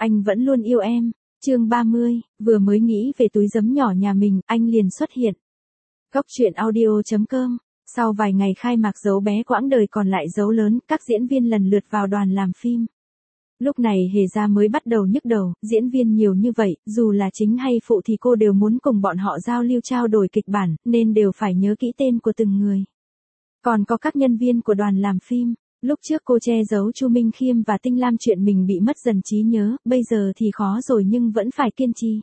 Anh vẫn luôn yêu em. Chương 30, vừa mới nghĩ về túi giấm nhỏ nhà mình, anh liền xuất hiện. Góc truyện audio.com. Sau vài ngày khai mạc dấu bé quãng đời còn lại dấu lớn, các diễn viên lần lượt vào đoàn làm phim. Lúc này Hề Gia mới bắt đầu nhức đầu, diễn viên nhiều như vậy, dù là chính hay phụ thì cô đều muốn cùng bọn họ giao lưu trao đổi kịch bản, nên đều phải nhớ kỹ tên của từng người. Còn có các nhân viên của đoàn làm phim. Lúc trước cô che giấu Chu Minh Khiêm và Tinh Lam chuyện mình bị mất dần trí nhớ, bây giờ thì khó rồi nhưng vẫn phải kiên trì.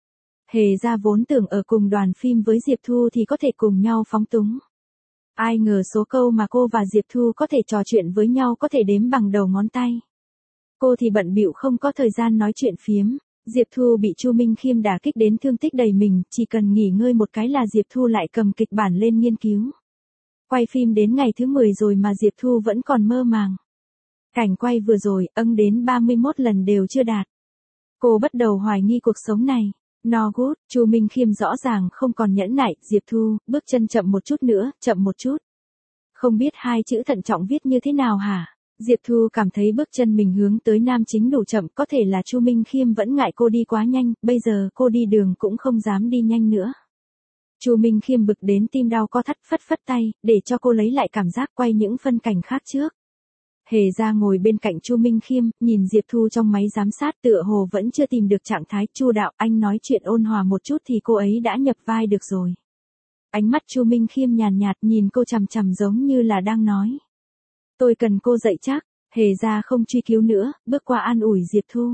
Hề Gia vốn tưởng ở cùng đoàn phim với Diệp Thu thì có thể cùng nhau phóng túng. Ai ngờ số câu mà cô và Diệp Thu có thể trò chuyện với nhau có thể đếm bằng đầu ngón tay. Cô thì bận bịu không có thời gian nói chuyện phiếm. Diệp Thu bị Chu Minh Khiêm đả kích đến thương tích đầy mình, chỉ cần nghỉ ngơi một cái là Diệp Thu lại cầm kịch bản lên nghiên cứu. Quay phim đến ngày thứ 10 rồi mà Diệp Thu vẫn còn mơ màng. Cảnh quay vừa rồi, đến 31 lần đều chưa đạt. Cô bắt đầu hoài nghi cuộc sống này. No good, Chu Minh Khiêm rõ ràng không còn nhẫn nại, Diệp Thu, bước chân chậm một chút nữa, chậm một chút. Không biết hai chữ thận trọng viết như thế nào hả? Diệp Thu cảm thấy bước chân mình hướng tới nam chính đủ chậm, có thể là Chu Minh Khiêm vẫn ngại cô đi quá nhanh, bây giờ cô đi đường cũng không dám đi nhanh nữa. Chu Minh Khiêm bực đến tim đau co thắt, phất phất tay, để cho cô lấy lại cảm giác, quay những phân cảnh khác trước. Hề Gia ngồi bên cạnh Chu Minh Khiêm, nhìn Diệp Thu trong máy giám sát tựa hồ vẫn chưa tìm được trạng thái. Chu đạo, anh nói chuyện ôn hòa một chút thì cô ấy đã nhập vai được rồi. Ánh mắt Chu Minh Khiêm nhàn nhạt nhìn cô chằm chằm giống như là đang nói. Tôi cần cô dạy chắc. Hề Gia không truy cứu nữa, bước qua an ủi Diệp Thu.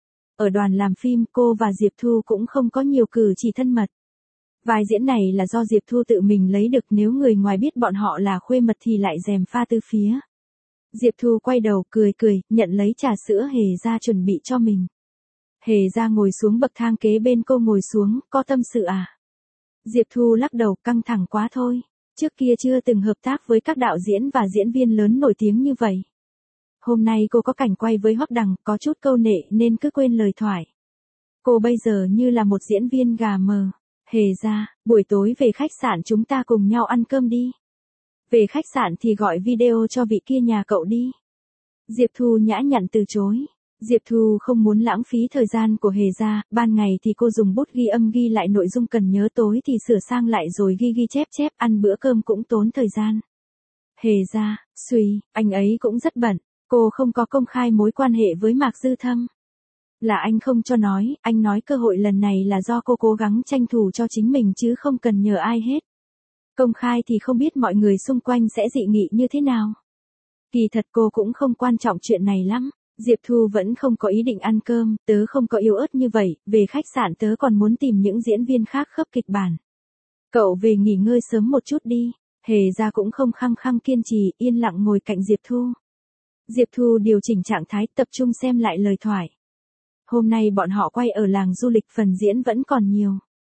Ở đoàn làm phim cô và Diệp Thu cũng không có nhiều cử chỉ thân mật. Vai diễn này là do Diệp Thu tự mình lấy được, nếu người ngoài biết bọn họ là khuê mật thì lại gièm pha từ phía. Diệp Thu quay đầu cười cười, nhận lấy trà sữa Hề Gia chuẩn bị cho mình. Hề Gia ngồi xuống bậc thang kế bên cô ngồi xuống, có tâm sự à? Diệp Thu lắc đầu, căng thẳng quá thôi. Trước kia chưa từng hợp tác với các đạo diễn và diễn viên lớn nổi tiếng như vậy. Hôm nay cô có cảnh quay với Hoắc Đằng, có chút câu nệ nên cứ quên lời thoại. Cô bây giờ như là một diễn viên gà mờ. Hề Gia, buổi tối về khách sạn chúng ta cùng nhau ăn cơm đi. Về khách sạn thì gọi video cho vị kia nhà cậu đi. Diệp Thu nhã nhặn từ chối. Diệp Thu không muốn lãng phí thời gian của Hề Gia, ban ngày thì cô dùng bút ghi âm ghi lại nội dung cần nhớ, tối thì sửa sang lại rồi ghi chép, ăn bữa cơm cũng tốn thời gian. Hề Gia, anh ấy cũng rất bận, cô không có công khai mối quan hệ với Mạc Dư Thâm. Là anh không cho nói, anh nói cơ hội lần này là do cô cố gắng tranh thủ cho chính mình chứ không cần nhờ ai hết. Công khai thì không biết mọi người xung quanh sẽ dị nghị như thế nào. Kỳ thật cô cũng không quan trọng chuyện này lắm. Diệp Thu vẫn không có ý định ăn cơm, tớ không có yếu ớt như vậy, về khách sạn tớ còn muốn tìm những diễn viên khác khớp kịch bản. Cậu về nghỉ ngơi sớm một chút đi. Hề Gia cũng không khăng khăng kiên trì, yên lặng ngồi cạnh Diệp Thu. Diệp Thu điều chỉnh trạng thái, tập trung xem lại lời thoại. Hôm nay bọn họ quay ở làng du lịch, phần diễn vẫn còn nhiều.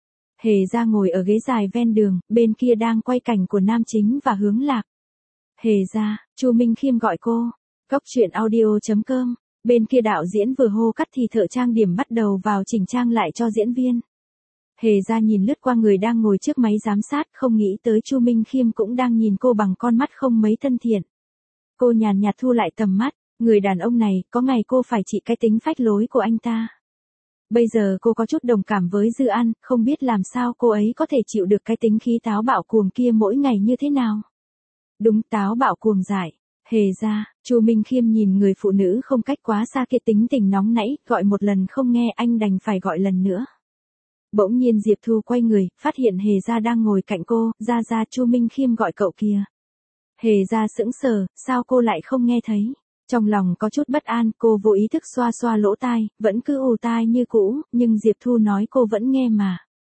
Hề Gia ngồi ở ghế dài ven đường, bên kia đang quay cảnh của nam chính và Hướng Lạc. Hề Gia, Chu Minh Khiêm gọi cô. Góc truyện audio.com. Bên kia đạo diễn vừa hô cắt thì thợ trang điểm bắt đầu vào chỉnh trang lại cho diễn viên. Hề Gia nhìn lướt qua người đang ngồi trước máy giám sát, không nghĩ tới Chu Minh Khiêm cũng đang nhìn cô bằng con mắt không mấy thân thiện. Cô nhàn nhạt thu lại tầm mắt, người đàn ông này, có ngày cô phải trị cái tính phách lối của anh ta. Bây giờ cô có chút đồng cảm với Dư An, không biết làm sao cô ấy có thể chịu được cái tính khí táo bạo cuồng kia mỗi ngày như thế nào. Đúng, táo bạo cuồng dại. Hề Gia, Chu Minh Khiêm nhìn người phụ nữ không cách quá xa kia tính tình nóng nảy, gọi một lần không nghe anh đành phải gọi lần nữa. Bỗng nhiên Diệp Thu quay người, phát hiện Hề Gia đang ngồi cạnh cô, Gia Chu Minh Khiêm gọi cậu kìa. Hề Gia sững sờ, sao cô lại không nghe thấy? Trong lòng có chút bất an, cô vô ý thức xoa xoa lỗ tai, vẫn cứ ù tai như cũ, nhưng Diệp Thu nói cô vẫn nghe mà.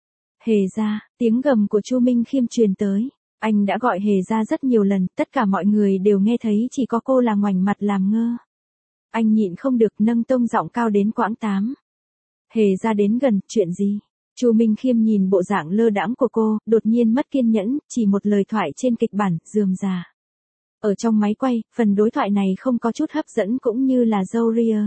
Hề Gia, tiếng gầm của Chu Minh Khiêm truyền tới. Anh đã gọi Hề Gia rất nhiều lần, tất cả mọi người đều nghe thấy, chỉ có cô là ngoảnh mặt làm ngơ. Anh nhịn không được nâng tông giọng cao đến quãng 8. Hề Gia đến gần, chuyện gì? Chu Minh Khiêm nhìn bộ dạng lơ đãng của cô, đột nhiên mất kiên nhẫn, chỉ một lời thoại trên kịch bản, rườm rà. Ở trong máy quay, phần đối thoại này không có chút hấp dẫn cũng như là râu ria.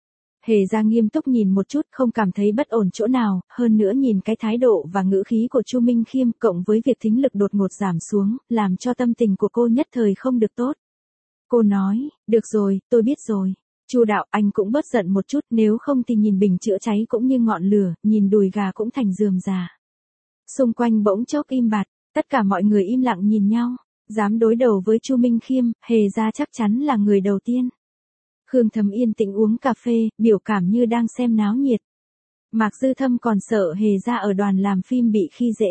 Hề Gia nghiêm túc nhìn một chút, không cảm thấy bất ổn chỗ nào, hơn nữa nhìn cái thái độ và ngữ khí của Chu Minh Khiêm cộng với việc thính lực đột ngột giảm xuống, làm cho tâm tình của cô nhất thời không được tốt. Cô nói, được rồi, tôi biết rồi. Chu Đạo, anh cũng bớt giận một chút, nếu không thì nhìn bình chữa cháy cũng như ngọn lửa, nhìn đùi gà cũng thành rườm rà. Xung quanh bỗng chốc im bặt, tất cả mọi người im lặng nhìn nhau, dám đối đầu với Chu Minh Khiêm, Hề Gia chắc chắn là người đầu tiên. Khương Thấm yên tĩnh uống cà phê, biểu cảm như đang xem náo nhiệt. Mạc Dư Thâm còn sợ Hề Gia ở đoàn làm phim bị khi dễ.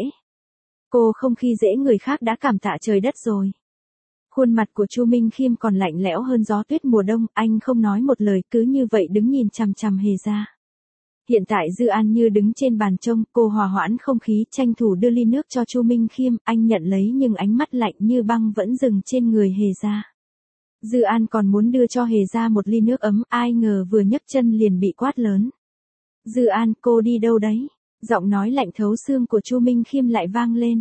Cô không khi dễ người khác đã cảm tạ trời đất rồi. Khuôn mặt của Chu Minh Khiêm còn lạnh lẽo hơn gió tuyết mùa đông, anh không nói một lời cứ như vậy đứng nhìn chằm chằm Hề Gia. Hiện tại Dư An Như đứng trên bàn trông, cô hòa hoãn không khí, tranh thủ đưa ly nước cho Chu Minh Khiêm, anh nhận lấy nhưng ánh mắt lạnh như băng vẫn dừng trên người Hề Gia. Dư An còn muốn đưa cho Hề Gia một ly nước ấm, ai ngờ vừa nhấc chân liền bị quát lớn. Dư An, cô đi đâu đấy? Giọng nói lạnh thấu xương của Chu Minh Khiêm lại vang lên.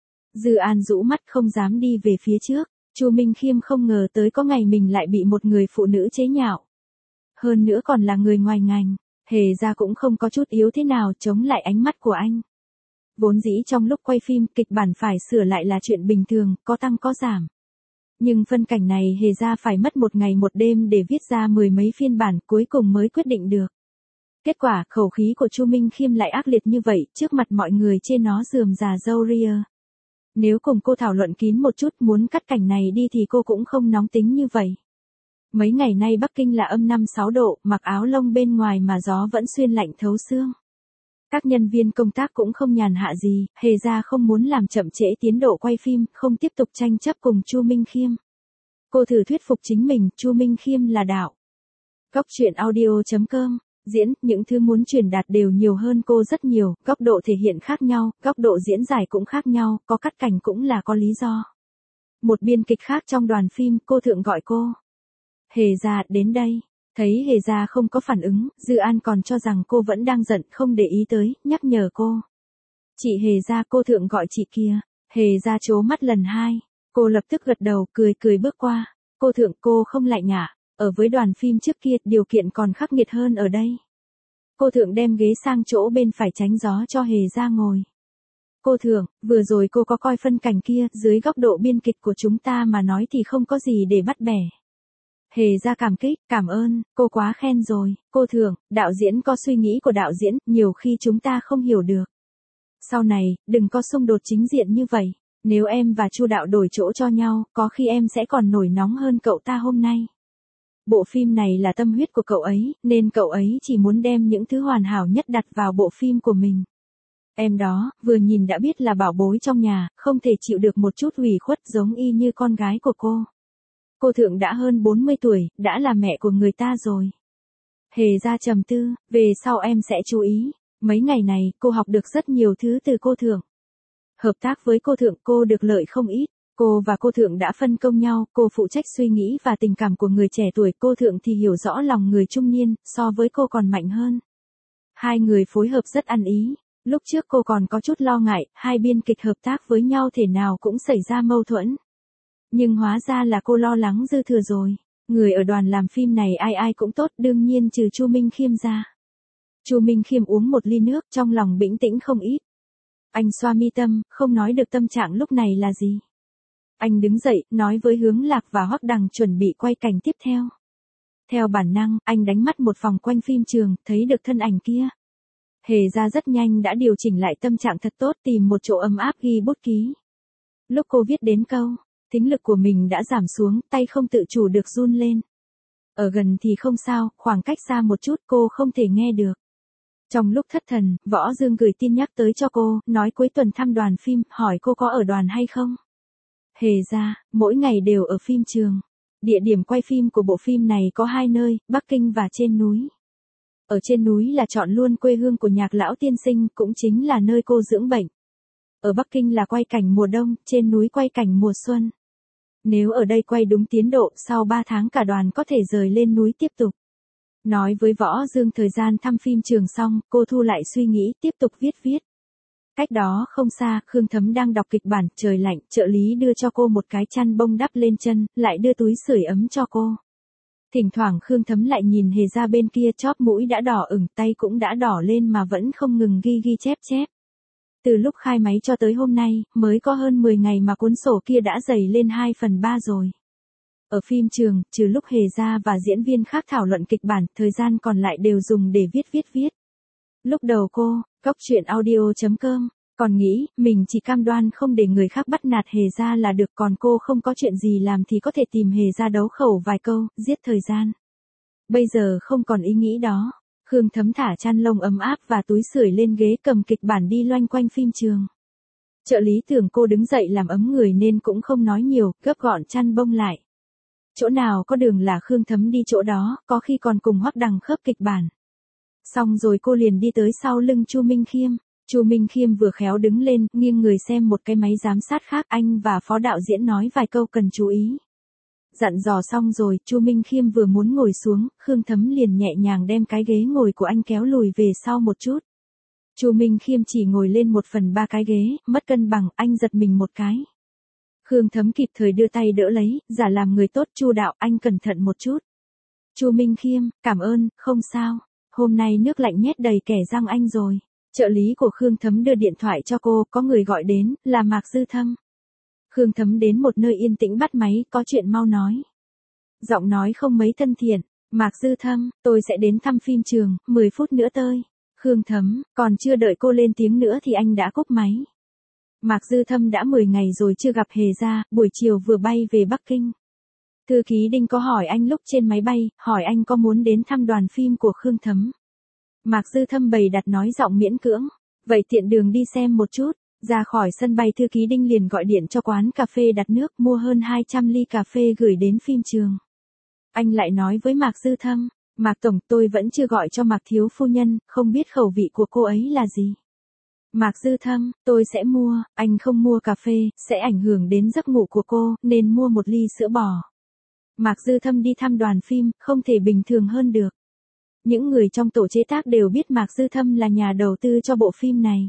Dư An rũ mắt không dám đi về phía trước. Chu Minh Khiêm không ngờ tới có ngày mình lại bị một người phụ nữ chế nhạo. Hơn nữa còn là người ngoài ngành, Hề Gia cũng không có chút yếu thế nào chống lại ánh mắt của anh. Vốn dĩ trong lúc quay phim kịch bản phải sửa lại là chuyện bình thường, có tăng có giảm. Nhưng phân cảnh này Hề Gia phải mất một ngày một đêm để viết ra mười mấy phiên bản cuối cùng mới quyết định được. Kết quả khẩu khí của Chu Minh Khiêm lại ác liệt như vậy, trước mặt mọi người chê nó rườm rà râu ria. Nếu cùng cô thảo luận kín một chút muốn cắt cảnh này đi thì cô cũng không nóng tính như vậy. Mấy ngày nay Bắc Kinh là âm 5-6 độ, mặc áo lông bên ngoài mà gió vẫn xuyên lạnh thấu xương. Các nhân viên công tác cũng không nhàn hạ gì, Hề Gia không muốn làm chậm trễ tiến độ quay phim, không tiếp tục tranh chấp cùng Chu Minh Khiêm. Cô thử thuyết phục chính mình, Chu Minh Khiêm là đạo. Góc truyện audio.com, diễn, những thứ muốn truyền đạt đều nhiều hơn cô rất nhiều, góc độ thể hiện khác nhau, góc độ diễn giải cũng khác nhau, có cắt cảnh cũng là có lý do. Một biên kịch khác trong đoàn phim, cô Thượng gọi cô. Hề Gia, đến đây. Thấy Hề Gia không có phản ứng, Dư An còn cho rằng cô vẫn đang giận, không để ý tới, nhắc nhở cô. Chị Hề Gia, cô Thượng gọi chị kia. Hề Gia trố mắt lần hai. Cô lập tức gật đầu, cười bước qua. Cô Thượng, cô không lại nhả. Ở với đoàn phim trước kia, điều kiện còn khắc nghiệt hơn ở đây. Cô Thượng đem ghế sang chỗ bên phải tránh gió cho Hề Gia ngồi. Cô Thượng, vừa rồi cô có coi phân cảnh kia, dưới góc độ biên kịch của chúng ta mà nói thì không có gì để bắt bẻ. Hề Gia cảm kích, cảm ơn, cô quá khen rồi. Cô Thượng, đạo diễn có suy nghĩ của đạo diễn, nhiều khi chúng ta không hiểu được. Sau này, đừng có xung đột chính diện như vậy. Nếu em và Chu Đạo đổi chỗ cho nhau, có khi em sẽ còn nổi nóng hơn cậu ta hôm nay. Bộ phim này là tâm huyết của cậu ấy, nên cậu ấy chỉ muốn đem những thứ hoàn hảo nhất đặt vào bộ phim của mình. Em đó, vừa nhìn đã biết là bảo bối trong nhà, không thể chịu được một chút ủy khuất giống y như con gái của cô. Cô Thượng đã hơn 40 tuổi, đã là mẹ của người ta rồi. Hề Gia trầm tư, về sau em sẽ chú ý. Mấy ngày này, cô học được rất nhiều thứ từ cô Thượng. Hợp tác với cô Thượng cô được lợi không ít. Cô và cô Thượng đã phân công nhau, cô phụ trách suy nghĩ và tình cảm của người trẻ tuổi, cô Thượng thì hiểu rõ lòng người trung niên, so với cô còn mạnh hơn. Hai người phối hợp rất ăn ý. Lúc trước cô còn có chút lo ngại, hai biên kịch hợp tác với nhau thể nào cũng xảy ra mâu thuẫn. Nhưng hóa ra là cô lo lắng dư thừa rồi. Người ở đoàn làm phim này ai ai cũng tốt, đương nhiên trừ Chu Minh Khiêm ra. Chu Minh Khiêm uống một ly nước, trong lòng bĩnh tĩnh không ít. Anh xoa mi tâm, không nói được tâm trạng lúc này là gì. Anh đứng dậy, nói với Hướng Lạc và Hoắc Đằng chuẩn bị quay cảnh tiếp theo. Theo bản năng, anh đánh mắt một vòng quanh phim trường, thấy được thân ảnh kia. Hề Gia rất nhanh đã điều chỉnh lại tâm trạng thật tốt, tìm một chỗ ấm áp ghi bút ký. Lúc cô viết đến câu, thính lực của mình đã giảm xuống, tay không tự chủ được run lên. Ở gần thì không sao, khoảng cách xa một chút cô không thể nghe được. Trong lúc thất thần, Võ Dương gửi tin nhắc tới cho cô, nói cuối tuần thăm đoàn phim, hỏi cô có ở đoàn hay không. Hề Gia, mỗi ngày đều ở phim trường. Địa điểm quay phim của bộ phim này có hai nơi, Bắc Kinh và trên núi. Ở trên núi là chọn luôn quê hương của Nhạc lão tiên sinh, cũng chính là nơi cô dưỡng bệnh. Ở Bắc Kinh là quay cảnh mùa đông, trên núi quay cảnh mùa xuân. Nếu ở đây quay đúng tiến độ, sau 3 tháng cả đoàn có thể rời lên núi tiếp tục. Nói với Võ Dương thời gian thăm phim trường xong, cô thu lại suy nghĩ, tiếp tục viết. Cách đó không xa, Khương Thấm đang đọc kịch bản, trời lạnh, trợ lý đưa cho cô một cái chăn bông đắp lên chân, lại đưa túi sưởi ấm cho cô. Thỉnh thoảng Khương Thấm lại nhìn Hề Gia bên kia, chóp mũi đã đỏ ửng, tay cũng đã đỏ lên mà vẫn không ngừng ghi chép. Từ lúc khai máy cho tới hôm nay, mới có hơn 10 ngày mà cuốn sổ kia đã dày lên 2/3 rồi. Ở phim trường, trừ lúc Hề Gia và diễn viên khác thảo luận kịch bản, thời gian còn lại đều dùng để viết. Lúc đầu cô, Cóc Truyện Audio.com, còn nghĩ, mình chỉ cam đoan không để người khác bắt nạt Hề Gia là được, còn cô không có chuyện gì làm thì có thể tìm Hề Gia đấu khẩu vài câu, giết thời gian. Bây giờ không còn ý nghĩ đó. Khương Thấm thả chăn lông ấm áp và túi sưởi lên ghế cầm kịch bản đi loanh quanh phim trường. Trợ lý tưởng cô đứng dậy làm ấm người nên cũng không nói nhiều, gấp gọn chăn bông lại. Chỗ nào có đường là Khương Thấm đi chỗ đó, có khi còn cùng Hoắc Đằng khớp kịch bản. Xong rồi cô liền đi tới sau lưng Chu Minh Khiêm. Chu Minh Khiêm vừa khéo đứng lên, nghiêng người xem một cái máy giám sát khác, anh và phó đạo diễn nói vài câu cần chú ý. Dặn dò xong rồi, Chu Minh Khiêm vừa muốn ngồi xuống, Khương Thấm liền nhẹ nhàng đem cái ghế ngồi của anh kéo lùi về sau một chút. Chu Minh Khiêm chỉ ngồi lên 1/3 cái ghế, mất cân bằng, anh giật mình một cái. Khương Thấm kịp thời đưa tay đỡ lấy, giả làm người tốt. Chu đạo, anh cẩn thận một chút. Chu Minh Khiêm, cảm ơn, không sao. Hôm nay nước lạnh nhét đầy kẻ răng anh rồi. Trợ lý của Khương Thấm đưa điện thoại cho cô, có người gọi đến, là Mạc Dư Thâm. Khương Thấm đến một nơi yên tĩnh bắt máy, có chuyện mau nói. Giọng nói không mấy thân thiện. Mạc Dư Thâm, tôi sẽ đến thăm phim trường, 10 phút nữa tới. Khương Thấm, còn chưa đợi cô lên tiếng nữa thì anh đã cúp máy. Mạc Dư Thâm đã 10 ngày rồi chưa gặp Hề Gia, buổi chiều vừa bay về Bắc Kinh. Thư ký Đinh có hỏi anh lúc trên máy bay, hỏi anh có muốn đến thăm đoàn phim của Khương Thấm. Mạc Dư Thâm bày đặt nói giọng miễn cưỡng. Vậy tiện đường đi xem một chút. Ra khỏi sân bay, thư ký Đinh liền gọi điện cho quán cà phê đặt nước, mua hơn 200 ly cà phê gửi đến phim trường. Anh lại nói với Mạc Dư Thâm, Mạc Tổng, tôi vẫn chưa gọi cho Mạc Thiếu Phu Nhân, không biết khẩu vị của cô ấy là gì. Mạc Dư Thâm, tôi sẽ mua, anh không mua cà phê, sẽ ảnh hưởng đến giấc ngủ của cô, nên mua một ly sữa bò. Mạc Dư Thâm đi thăm đoàn phim, không thể bình thường hơn được. Những người trong tổ chế tác đều biết Mạc Dư Thâm là nhà đầu tư cho bộ phim này.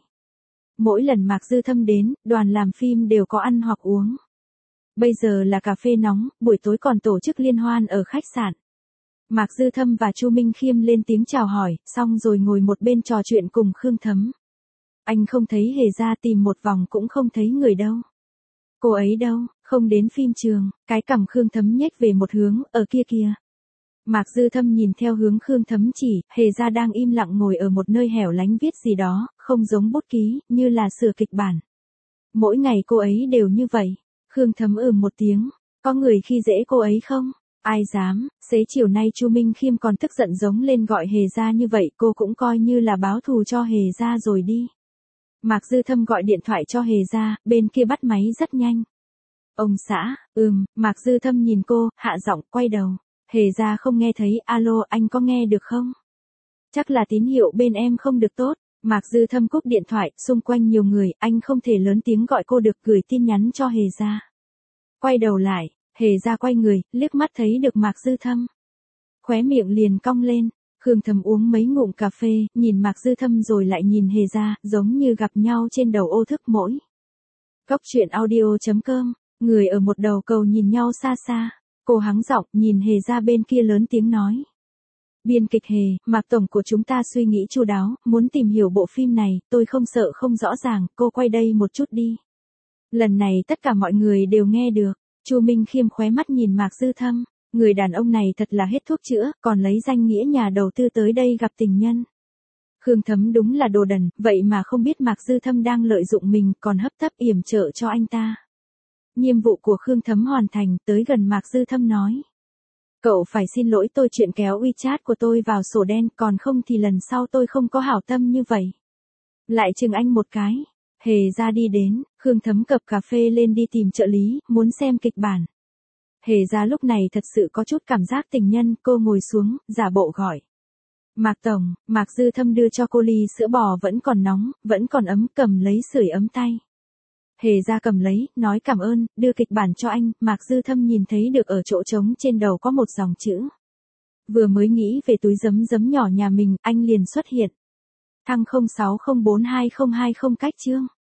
Mỗi lần Mạc Dư Thâm đến, đoàn làm phim đều có ăn hoặc uống. Bây giờ là cà phê nóng, buổi tối còn tổ chức liên hoan ở khách sạn. Mạc Dư Thâm và Chu Minh Khiêm lên tiếng chào hỏi, xong rồi ngồi một bên trò chuyện cùng Khương Thấm. Anh không thấy Hề Gia, tìm một vòng cũng không thấy người đâu. Cô ấy đâu, không đến phim trường, cái cằm Khương Thấm nhếch về một hướng, ở kia kìa. Mạc Dư Thâm nhìn theo hướng Khương Thấm chỉ, Hề Gia đang im lặng ngồi ở một nơi hẻo lánh viết gì đó, không giống bút ký, như là sửa kịch bản. Mỗi ngày cô ấy đều như vậy. Khương Thấm một tiếng, có người khi dễ cô ấy không? Ai dám, xế chiều nay Chu Minh Khiêm còn tức giận giống lên gọi Hề Gia như vậy, cô cũng coi như là báo thù cho Hề Gia rồi đi. Mạc Dư Thâm gọi điện thoại cho Hề Gia, bên kia bắt máy rất nhanh. Ông xã, Mạc Dư Thâm nhìn cô, hạ giọng, quay đầu. Hề Gia không nghe thấy, alo, anh có nghe được không? Chắc là tín hiệu bên em không được tốt. Mạc Dư Thâm cúp điện thoại, xung quanh nhiều người, anh không thể lớn tiếng gọi cô được, gửi tin nhắn cho Hề Gia. Quay đầu lại, Hề Gia quay người, liếc mắt thấy được Mạc Dư Thâm. Khóe miệng liền cong lên. Khương Thấm uống mấy ngụm cà phê, nhìn Mạc Dư Thâm rồi lại nhìn Hề Gia, giống như gặp nhau trên đầu ô thức mỗi. Cóc Truyện Audio.com, người ở một đầu cầu nhìn nhau xa xa. Cô hắng giọng, nhìn Hề Gia bên kia lớn tiếng nói. Biên kịch Hề, Mạc Tổng của chúng ta suy nghĩ chu đáo, muốn tìm hiểu bộ phim này, tôi không sợ không rõ ràng, cô quay đây một chút đi. Lần này tất cả mọi người đều nghe được. Chu Minh Khiêm khóe mắt nhìn Mạc Dư Thâm. Người đàn ông này thật là hết thuốc chữa, còn lấy danh nghĩa nhà đầu tư tới đây gặp tình nhân. Khương Thấm đúng là đồ đần, vậy mà không biết Mạc Dư Thâm đang lợi dụng mình, còn hấp tấp yểm trợ cho anh ta. Nhiệm vụ của Khương Thấm hoàn thành, tới gần Mạc Dư Thâm nói. Cậu phải xin lỗi tôi chuyện kéo WeChat của tôi vào sổ đen, còn không thì lần sau tôi không có hảo tâm như vậy. Lại chừng anh một cái. Hề Gia đi đến, Khương Thấm cập cà phê lên đi tìm trợ lý, muốn xem kịch bản. Hề Gia lúc này thật sự có chút cảm giác tình nhân, cô ngồi xuống, giả bộ gọi. Mạc Tổng, Mạc Dư Thâm đưa cho cô ly sữa bò vẫn còn nóng, vẫn còn ấm, cầm lấy sưởi ấm tay. Hề Gia cầm lấy, nói cảm ơn, đưa kịch bản cho anh, Mạc Dư Thâm nhìn thấy được ở chỗ trống trên đầu có một dòng chữ. Vừa mới nghĩ về túi giấm nhỏ nhà mình, anh liền xuất hiện. Thăng 06042020 cách chương.